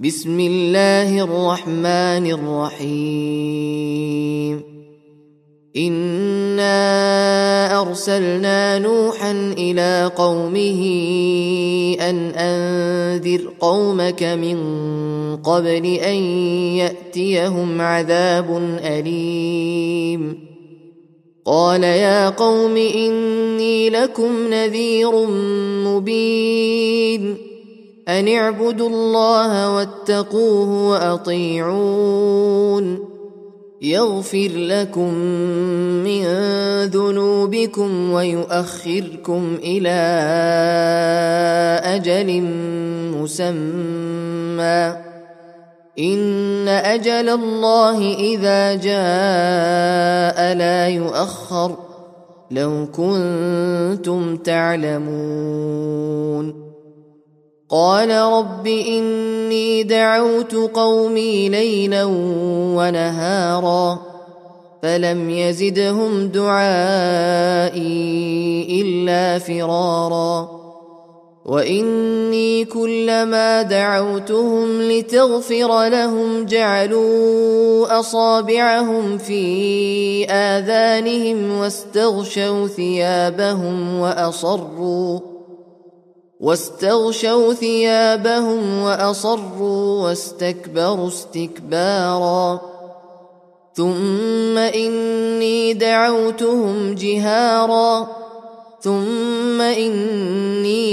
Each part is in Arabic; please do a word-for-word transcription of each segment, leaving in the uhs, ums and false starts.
بسم الله الرحمن الرحيم إنا أرسلنا نوحا إلى قومه أن أنذر قومك من قبل أن يأتيهم عذاب أليم قال يا قوم إني لكم نذير مبين أن اعبدوا الله واتقوه وأطيعون يغفر لكم من ذنوبكم ويؤخركم إلى أجل مسمى إن أجل الله إذا جاء لا يؤخر لو كنتم تعلمون قال رب إني دعوت قومي ليلا ونهارا فلم يزدهم دعائي إلا فرارا وإني كلما دعوتهم لتغفر لهم جعلوا أصابعهم في آذانهم واستغشوا ثيابهم وأصروا واستغشوا ثيابهم وأصروا واستكبروا استكبارا ثم إني دعوتهم جهارا ثم إني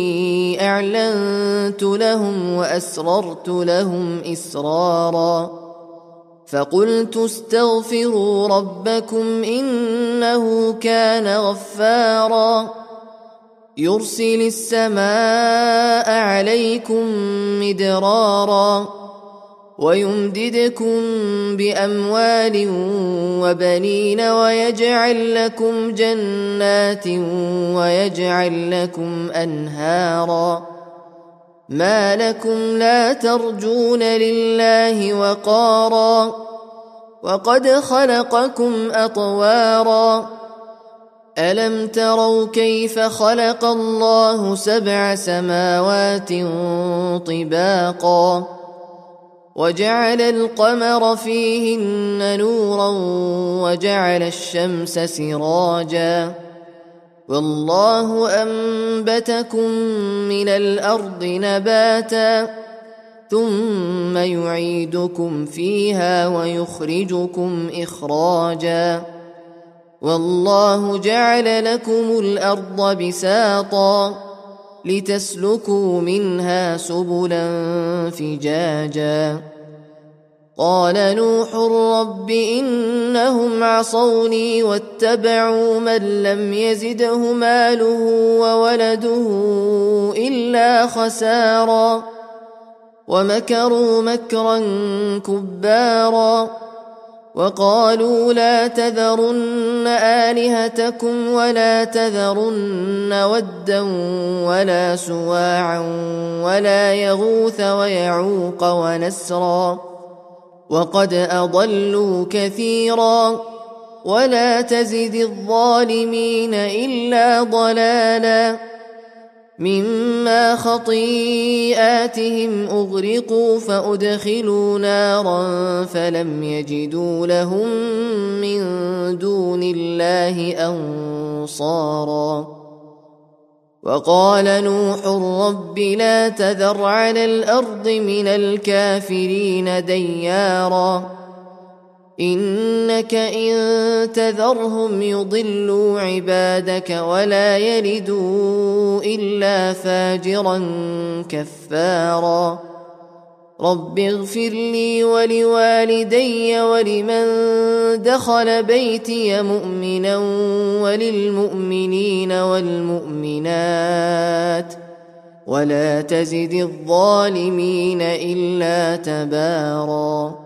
أعلنت لهم وأسررت لهم إسرارا فقلت استغفروا ربكم إنه كان غفارا يرسل السماء عليكم مدرارا ويمددكم بأموال وبنين ويجعل لكم جنات ويجعل لكم أنهارا ما لكم لا ترجون لله وقارا وقد خلقكم أطوارا ألم تروا كيف خلق الله سبع سماوات طباقا وجعل القمر فيهن نورا وجعل الشمس سراجا والله أنبتكم من الأرض نباتا ثم يعيدكم فيها ويخرجكم إخراجا والله جعل لكم الأرض بساطا لتسلكوا منها سبلا فجاجا قال نوح رب إنهم عصوني واتبعوا من لم يزده ماله وولده إلا خسارا ومكروا مكرا كبارا وقالوا لا تذرن آلهتكم ولا تذرن ودا ولا سواعا ولا يغوث ويعوق ونسرا وقد أضلوا كثيرا ولا تزد الظالمين إلا ضلالا مما خطيئاتهم أغرقوا فأدخلوا نارا فلم يجدوا لهم من دون الله أنصارا وقال نوح رب لا تذر على الأرض من الكافرين ديارا إنك إن تذرهم يضلوا عبادك ولا يلدوا إلا فاجرا كفارا رب اغفر لي ولوالدي ولمن دخل بيتي مؤمنا وللمؤمنين والمؤمنات ولا تزد الظالمين إلا تبارا.